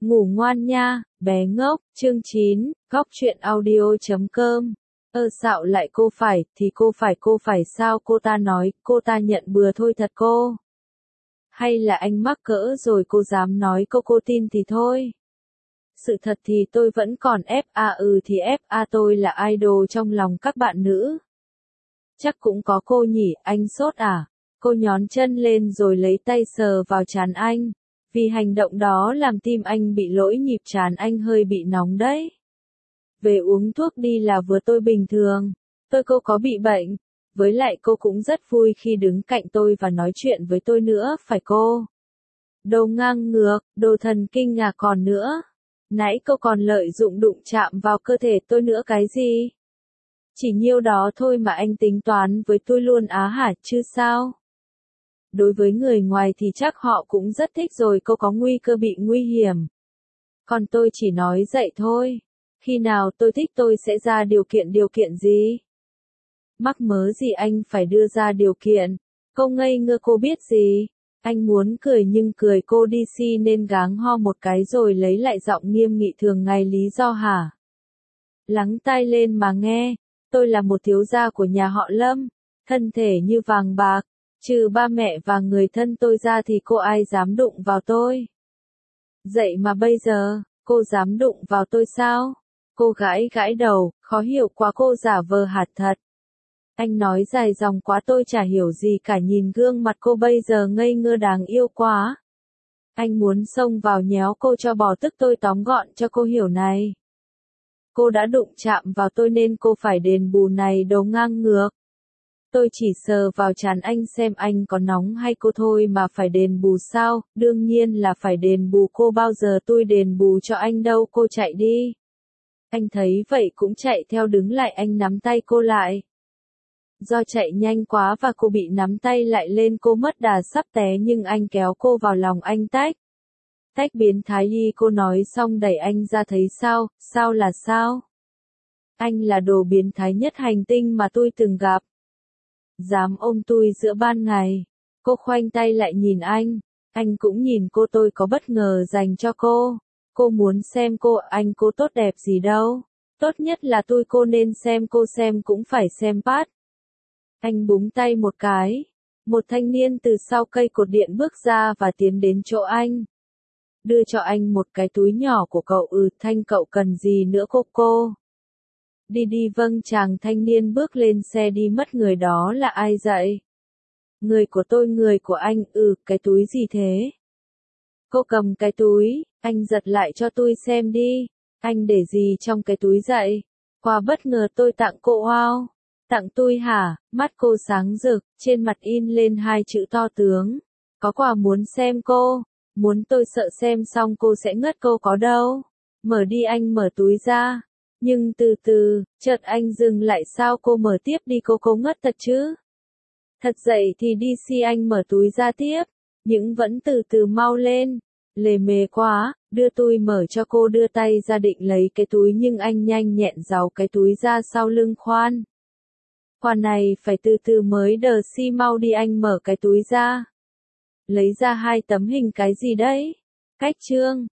Ngủ ngoan nha, bé ngốc. Chương 9, Góc truyện audio.com. Xạo lại cô phải, thì cô phải sao cô ta nói, cô ta nhận bừa thôi thật cô. Hay là anh mắc cỡ rồi cô dám nói cô tin thì thôi. Sự thật thì tôi vẫn còn FA thì FA tôi là idol trong lòng các bạn nữ. Chắc cũng có cô nhỉ, anh sốt à? Cô nhón chân lên rồi lấy tay sờ vào trán anh. Vì hành động đó làm tim anh bị lỗi nhịp trán anh hơi bị nóng đấy. Về uống thuốc đi là vừa tôi bình thường. Cô có bị bệnh. Với lại cô cũng rất vui khi đứng cạnh tôi và nói chuyện với tôi nữa, phải cô? Đồ ngang ngược, đồ thần kinh à còn nữa. Nãy cô còn lợi dụng đụng chạm vào cơ thể tôi nữa cái gì? Chỉ nhiêu đó thôi mà anh tính toán với tôi luôn á hả chứ sao? Đối với người ngoài thì chắc họ cũng rất thích rồi cô có nguy cơ bị nguy hiểm. Còn tôi chỉ nói vậy thôi. Khi nào tôi thích tôi sẽ ra điều kiện gì? Mắc mớ gì anh phải đưa ra điều kiện? Cô ngây ngơ cô biết gì? Anh muốn cười nhưng cười cô đi si nên gắng ho một cái rồi lấy lại giọng nghiêm nghị thường ngày lý do hả? Lắng tai lên mà nghe, tôi là một thiếu gia của nhà họ Lâm, thân thể như vàng bạc, trừ ba mẹ và người thân tôi ra thì cô ai dám đụng vào tôi. Vậy mà bây giờ, cô dám đụng vào tôi sao? Cô gãi đầu, khó hiểu quá cô giả vờ hạt thật. Anh nói dài dòng quá tôi chả hiểu gì cả nhìn gương mặt cô bây giờ ngây ngơ đáng yêu quá. Anh muốn xông vào nhéo cô cho bỏ tức tôi tóm gọn cho cô hiểu này. Cô đã đụng chạm vào tôi nên cô phải đền bù này đồ ngang ngược. Tôi chỉ sờ vào trán anh xem anh có nóng hay cô thôi mà phải đền bù sao, đương nhiên là phải đền bù cô bao giờ tôi đền bù cho anh đâu cô chạy đi. Anh thấy vậy cũng chạy theo đứng lại anh nắm tay cô lại. Do chạy nhanh quá và cô bị nắm tay lại lên cô mất đà sắp té nhưng anh kéo cô vào lòng anh tách. Tách biến thái đi cô nói xong đẩy anh ra thấy sao, sao là sao? Anh là đồ biến thái nhất hành tinh mà tôi từng gặp. Dám ôm tôi giữa ban ngày. Cô khoanh tay lại nhìn anh cũng nhìn cô tôi có bất ngờ dành cho cô. Cô muốn xem cô tốt đẹp gì đâu. Tốt nhất là cô nên xem cô xem cũng phải xem pat. Anh búng tay một cái. Một thanh niên từ sau cây cột điện bước ra và tiến đến chỗ anh. Đưa cho anh một cái túi nhỏ của cậu Thanh cậu cần gì nữa cô? Đi vâng chàng thanh niên bước lên xe đi mất người đó là ai vậy? Người của tôi người của anh cái túi gì thế? Cô cầm cái túi, anh giật lại cho tôi xem đi. Anh để gì trong cái túi vậy? Quà bất ngờ tôi tặng cô wow. Tặng tôi hả? Mắt cô sáng rực, trên mặt in lên hai chữ to tướng. Có quà muốn xem cô. Muốn tôi sợ xem xong cô sẽ ngất cô có đâu. Mở đi anh mở túi ra. Nhưng từ từ, chợt anh dừng lại sao cô mở tiếp đi cô ngất thật chứ? Thật dậy thì đi si anh mở túi ra tiếp. Nhưng vẫn từ từ mau lên. Lề mề quá, đưa tôi mở cho cô đưa tay ra định lấy cái túi nhưng anh nhanh nhẹn giấu cái túi ra sau lưng khoan. Khoan này phải từ từ mới đờ si mau đi anh mở cái túi ra. Lấy ra hai tấm hình cái gì đấy? Cách trương,